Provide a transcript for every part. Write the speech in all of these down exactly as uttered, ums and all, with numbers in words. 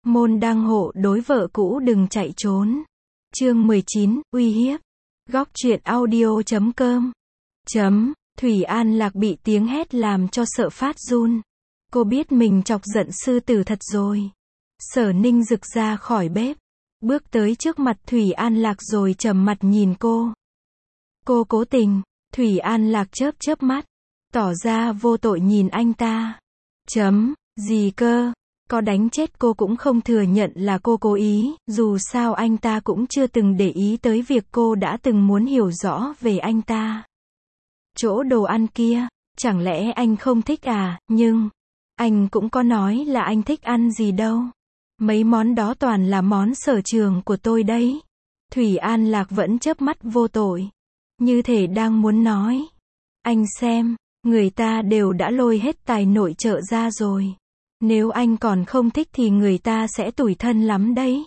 Môn đăng hộ đối vợ cũ đừng chạy trốn. Chương mười chín, uy hiếp. Góc truyện audio chấm com. Chấm, Thủy An Lạc bị tiếng hét làm cho sợ phát run. Cô biết mình chọc giận sư tử thật rồi. Sở Ninh rực ra khỏi bếp, bước tới trước mặt Thủy An Lạc rồi trầm mặt nhìn cô. Cô cố tình. Thủy An Lạc chớp chớp mắt, tỏ ra vô tội nhìn anh ta. Chấm, gì cơ? Có đánh chết cô cũng không thừa nhận là cô cố ý, dù sao anh ta cũng chưa từng để ý tới việc cô đã từng muốn hiểu rõ về anh ta. Chỗ đồ ăn kia, chẳng lẽ anh không thích à? Nhưng anh cũng có nói là anh thích ăn gì đâu. Mấy món đó toàn là món sở trường của tôi đấy. Thủy An Lạc vẫn chớp mắt vô tội, như thể đang muốn nói, anh xem, người ta đều đã lôi hết tài nội trợ ra rồi. Nếu anh còn không thích thì người ta sẽ tủi thân lắm đấy.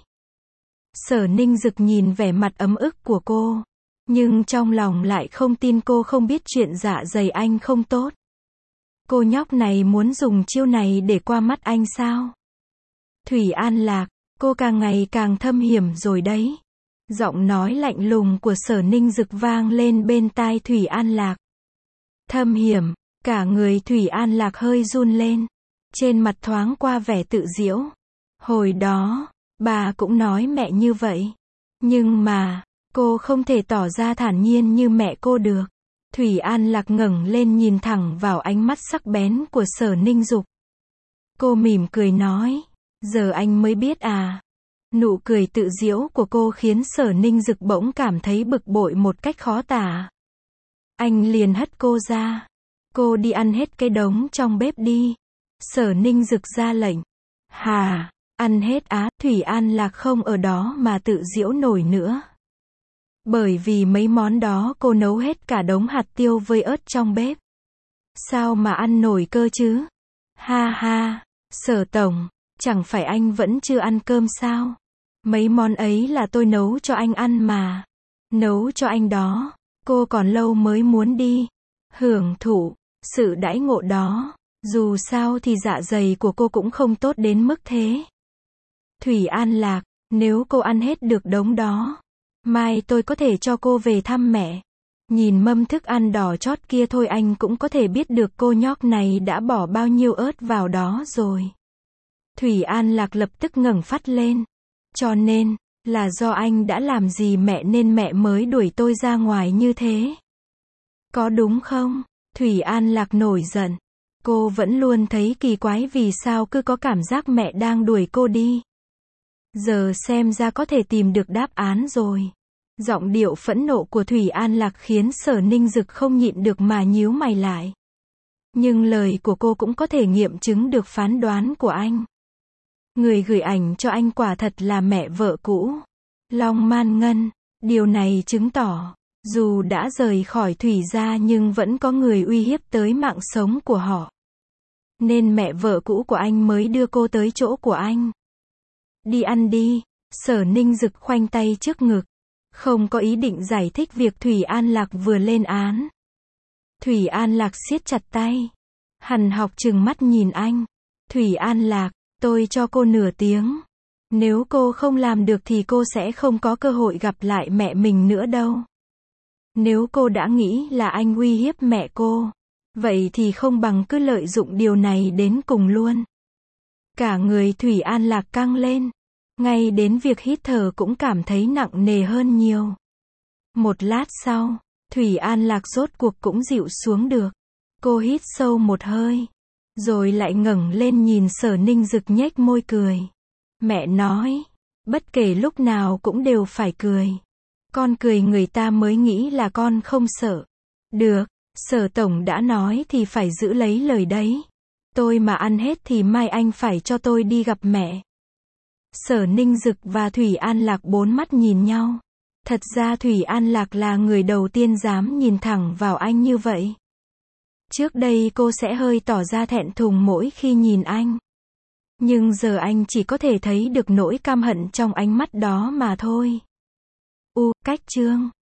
Sở Ninh Dực nhìn vẻ mặt ấm ức của cô, nhưng trong lòng lại không tin cô không biết chuyện dạ dày anh không tốt. Cô nhóc này muốn dùng chiêu này để qua mắt anh sao? Thủy An Lạc, cô càng ngày càng thâm hiểm rồi đấy. Giọng nói lạnh lùng của Sở Ninh Dực vang lên bên tai Thủy An Lạc. Thâm hiểm, cả người Thủy An Lạc hơi run lên. Trên mặt thoáng qua vẻ tự giễu. Hồi đó, bà cũng nói mẹ như vậy. Nhưng mà, cô không thể tỏ ra thản nhiên như mẹ cô được. Thủy An Lạc ngẩng lên nhìn thẳng vào ánh mắt sắc bén của Sở Ninh Dục. Cô mỉm cười nói, giờ anh mới biết à. Nụ cười tự giễu của cô khiến Sở Ninh Dực bỗng cảm thấy bực bội một cách khó tả. Anh liền hất cô ra. Cô đi ăn hết cái đống trong bếp đi. Sở Ninh Dực ra lệnh. Hà, ăn hết á? Thủy An Lạc không ở đó mà tự giễu nổi nữa. Bởi vì mấy món đó cô nấu hết cả đống hạt tiêu với ớt trong bếp. Sao mà ăn nổi cơ chứ? Ha ha, Sở Tổng, chẳng phải anh vẫn chưa ăn cơm sao? Mấy món ấy là tôi nấu cho anh ăn mà. Nấu cho anh đó, cô còn lâu mới muốn đi hưởng thụ sự đãi ngộ đó. Dù sao thì dạ dày của cô cũng không tốt đến mức thế. Thủy An Lạc, nếu cô ăn hết được đống đó, mai tôi có thể cho cô về thăm mẹ. Nhìn mâm thức ăn đỏ chót kia thôi anh cũng có thể biết được cô nhóc này đã bỏ bao nhiêu ớt vào đó rồi. Thủy An Lạc lập tức ngẩng phát lên. Cho nên, là do anh đã làm gì mẹ nên mẹ mới đuổi tôi ra ngoài như thế. Có đúng không? Thủy An Lạc nổi giận. Cô vẫn luôn thấy kỳ quái vì sao cứ có cảm giác mẹ đang đuổi cô đi. Giờ xem ra có thể tìm được đáp án rồi. Giọng điệu phẫn nộ của Thủy An Lạc khiến Sở Ninh Dực không nhịn được mà nhíu mày lại. Nhưng lời của cô cũng có thể nghiệm chứng được phán đoán của anh. Người gửi ảnh cho anh quả thật là mẹ vợ cũ, Long Man Ngân. Điều này chứng tỏ, dù đã rời khỏi Thủy gia nhưng vẫn có người uy hiếp tới mạng sống của họ. Nên mẹ vợ cũ của anh mới đưa cô tới chỗ của anh. Đi ăn đi. Sở Ninh Dực khoanh tay trước ngực, không có ý định giải thích việc Thủy An Lạc vừa lên án. Thủy An Lạc siết chặt tay, hằn học trừng mắt nhìn anh. Thủy An Lạc, tôi cho cô nửa tiếng. Nếu cô không làm được thì cô sẽ không có cơ hội gặp lại mẹ mình nữa đâu. Nếu cô đã nghĩ là anh uy hiếp mẹ cô, vậy thì không bằng cứ lợi dụng điều này đến cùng luôn. Cả người Thủy An Lạc căng lên. Ngay đến việc hít thở cũng cảm thấy nặng nề hơn nhiều. Một lát sau, Thủy An Lạc rốt cuộc cũng dịu xuống được. Cô hít sâu một hơi, rồi lại ngẩng lên nhìn Sở Ninh Dực nhếch môi cười. Mẹ nói, bất kể lúc nào cũng đều phải cười. Con cười người ta mới nghĩ là con không sợ. Được, Sở Tổng đã nói thì phải giữ lấy lời đấy. Tôi mà ăn hết thì mai anh phải cho tôi đi gặp mẹ. Sở Ninh Dực và Thủy An Lạc bốn mắt nhìn nhau. Thật ra Thủy An Lạc là người đầu tiên dám nhìn thẳng vào anh như vậy. Trước đây cô sẽ hơi tỏ ra thẹn thùng mỗi khi nhìn anh. Nhưng giờ anh chỉ có thể thấy được nỗi căm hận trong ánh mắt đó mà thôi. U, cách chương.